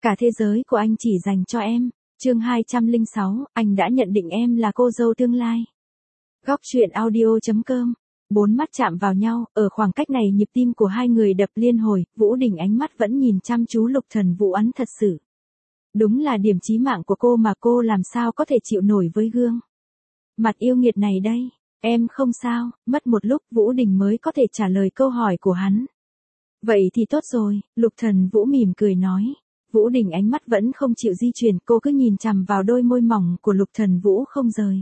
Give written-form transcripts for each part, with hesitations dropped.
Cả thế giới của anh chỉ dành cho em. Chương 206, anh đã nhận định em là cô dâu tương lai. Góc truyện audio.com. Bốn mắt chạm vào nhau, ở khoảng cách này nhịp tim của hai người đập liên hồi, Vũ Đình ánh mắt vẫn nhìn chăm chú Lục Thần Vũ ấn thật sự. Đúng là điểm chí mạng của cô mà cô làm sao có thể chịu nổi với gương mặt yêu nghiệt này đây. Em không sao. Mất một lúc Vũ Đình mới có thể trả lời câu hỏi của hắn. Vậy thì tốt rồi, Lục Thần Vũ mỉm cười nói. Vũ Đình ánh mắt vẫn không chịu di chuyển, cô cứ nhìn chằm vào đôi môi mỏng của Lục Thần Vũ không rời.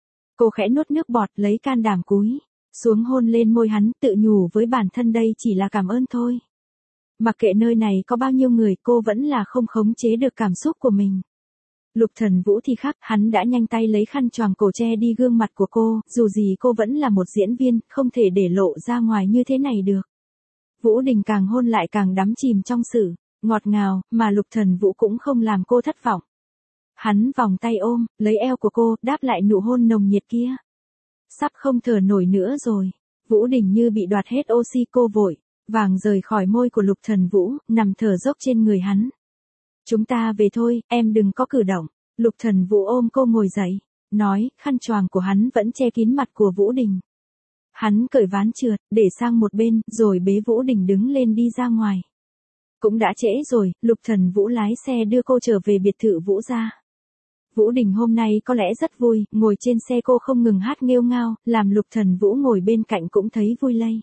Cô khẽ nuốt nước bọt, lấy can đảm cúi xuống hôn lên môi hắn, tự nhủ với bản thân đây chỉ là cảm ơn thôi. Mặc kệ nơi này có bao nhiêu người, cô vẫn là không khống chế được cảm xúc của mình. Lục Thần Vũ thì khác, hắn đã nhanh tay lấy khăn choàng cổ che đi gương mặt của cô, dù gì cô vẫn là một diễn viên, không thể để lộ ra ngoài như thế này được. Vũ Đình càng hôn lại càng đắm chìm trong sự ngọt ngào, mà Lục Thần Vũ cũng không làm cô thất vọng. Hắn vòng tay ôm, lấy eo của cô, đáp lại nụ hôn nồng nhiệt kia. Sắp không thở nổi nữa rồi. Vũ Đình như bị đoạt hết oxy, cô vội vàng rời khỏi môi của Lục Thần Vũ, nằm thở dốc trên người hắn. Chúng ta về thôi, em đừng có cử động. Lục Thần Vũ ôm cô ngồi dậy, nói, khăn choàng của hắn vẫn che kín mặt của Vũ Đình. Hắn cởi ván trượt, để sang một bên, rồi bế Vũ Đình đứng lên đi ra ngoài. Cũng đã trễ rồi, Lục Thần Vũ lái xe đưa cô trở về biệt thự Vũ gia. Vũ Đình hôm nay có lẽ rất vui, ngồi trên xe cô không ngừng hát nghêu ngao, làm Lục Thần Vũ ngồi bên cạnh cũng thấy vui lây.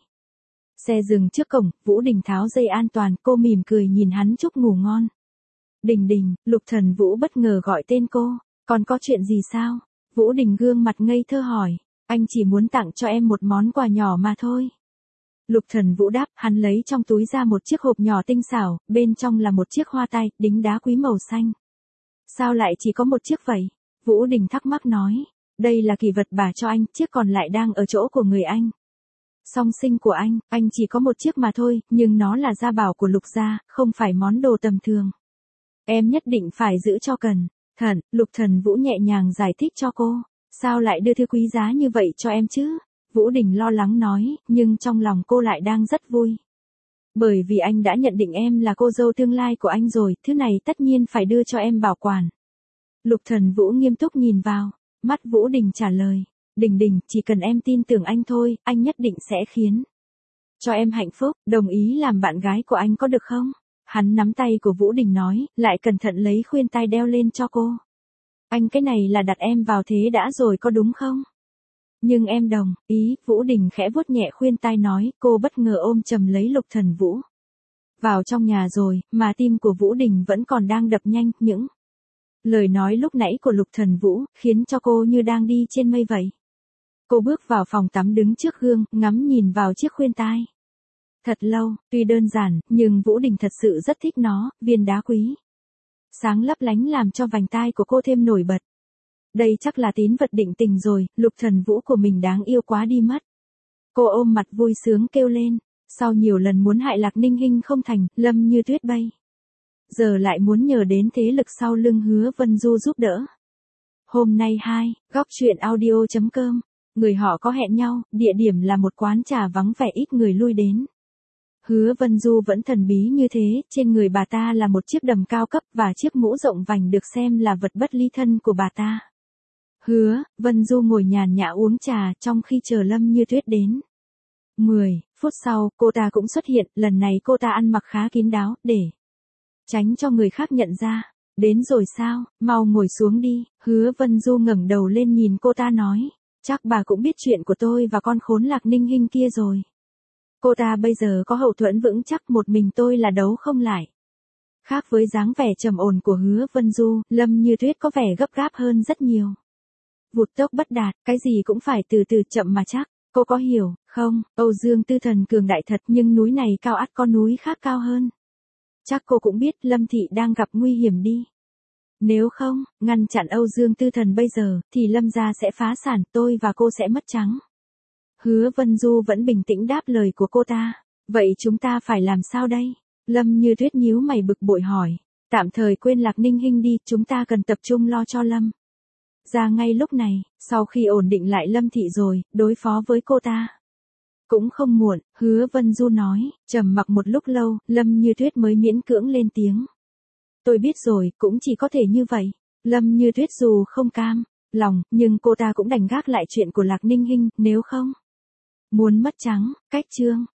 Xe dừng trước cổng, Vũ Đình tháo dây an toàn, cô mỉm cười nhìn hắn chúc ngủ ngon. Đình Đình, Lục Thần Vũ bất ngờ gọi tên cô, còn có chuyện gì sao? Vũ Đình gương mặt ngây thơ hỏi, anh chỉ muốn tặng cho em một món quà nhỏ mà thôi. Lục Thần Vũ đáp, hắn lấy trong túi ra một chiếc hộp nhỏ tinh xảo, bên trong là một chiếc hoa tai, đính đá quý màu xanh. Sao lại chỉ có một chiếc vậy? Vũ Đình thắc mắc nói, đây là kỷ vật bà cho anh, chiếc còn lại đang ở chỗ của người anh. Song sinh của anh chỉ có một chiếc mà thôi, nhưng nó là gia bảo của Lục gia, không phải món đồ tầm thường. Em nhất định phải giữ cho cẩn thận. Lục Thần Vũ nhẹ nhàng giải thích cho cô, sao lại đưa thứ quý giá như vậy cho em chứ? Vũ Đình lo lắng nói, nhưng trong lòng cô lại đang rất vui. Bởi vì anh đã nhận định em là cô dâu tương lai của anh rồi, thứ này tất nhiên phải đưa cho em bảo quản. Lục Thần Vũ nghiêm túc nhìn vào mắt Vũ Đình trả lời, Đình Đình, chỉ cần em tin tưởng anh thôi, anh nhất định sẽ khiến cho em hạnh phúc, đồng ý làm bạn gái của anh có được không? Hắn nắm tay của Vũ Đình nói, lại cẩn thận lấy khuyên tai đeo lên cho cô. Anh cái này là đặt em vào thế đã rồi có đúng không? Nhưng em đồng ý. Vũ Đình khẽ vuốt nhẹ khuyên tai nói, cô bất ngờ ôm chầm lấy Lục Thần Vũ. Vào trong nhà rồi, mà tim của Vũ Đình vẫn còn đang đập nhanh, những lời nói lúc nãy của Lục Thần Vũ, khiến cho cô như đang đi trên mây vậy. Cô bước vào phòng tắm đứng trước gương, ngắm nhìn vào chiếc khuyên tai. Thật lâu, tuy đơn giản, nhưng Vũ Đình thật sự rất thích nó, viên đá quý sáng lấp lánh làm cho vành tai của cô thêm nổi bật. Đây chắc là tín vật định tình rồi, Lục Thần Vũ của mình đáng yêu quá đi mất. Cô ôm mặt vui sướng kêu lên, sau nhiều lần muốn hại Lạc Ninh Hinh không thành, Lâm Như Tuyết bay giờ lại muốn nhờ đến thế lực sau lưng Hứa Vân Du giúp đỡ. Hôm nay góc truyện audio.com, người họ có hẹn nhau, địa điểm là một quán trà vắng vẻ ít người lui đến. Hứa Vân Du vẫn thần bí như thế, trên người bà ta là một chiếc đầm cao cấp và chiếc mũ rộng vành được xem là vật bất ly thân của bà ta. Hứa Vân Du ngồi nhàn nhã uống trà trong khi chờ Lâm Như Tuyết đến. 10 phút sau, cô ta cũng xuất hiện, lần này cô ta ăn mặc khá kín đáo, để tránh cho người khác nhận ra. Đến rồi sao, mau ngồi xuống đi. Hứa Vân Du ngẩng đầu lên nhìn cô ta nói, chắc bà cũng biết chuyện của tôi và con khốn Lạc Ninh Hinh kia rồi. Cô ta bây giờ có hậu thuẫn vững chắc, một mình tôi là đấu không lại. Khác với dáng vẻ trầm ổn của Hứa Vân Du, Lâm Như Tuyết có vẻ gấp gáp hơn rất nhiều. Vụt tốc bất đạt, cái gì cũng phải từ từ chậm mà chắc. Cô có hiểu không, Âu Dương Tư Thần cường đại thật, nhưng núi này cao ắt có núi khác cao hơn. Chắc cô cũng biết Lâm Thị đang gặp nguy hiểm đi. Nếu không, ngăn chặn Âu Dương Tư Thần bây giờ, thì Lâm gia sẽ phá sản, tôi và cô sẽ mất trắng. Hứa Vân Du vẫn bình tĩnh đáp lời của cô ta. Vậy chúng ta phải làm sao đây? Lâm Như Tuyết nhíu mày bực bội hỏi. Tạm thời quên Lạc Ninh Hinh đi, chúng ta cần tập trung lo cho Lâm gia ngay lúc này, sau khi ổn định lại Lâm Thị rồi, đối phó với cô ta cũng không muộn. Hứa Vân Du nói, trầm mặc một lúc lâu, Lâm Như Tuyết mới miễn cưỡng lên tiếng. Tôi biết rồi, cũng chỉ có thể như vậy. Lâm Như Tuyết dù không cam lòng, nhưng cô ta cũng đành gác lại chuyện của Lạc Ninh Hinh, nếu không muốn mất trắng, cách chương.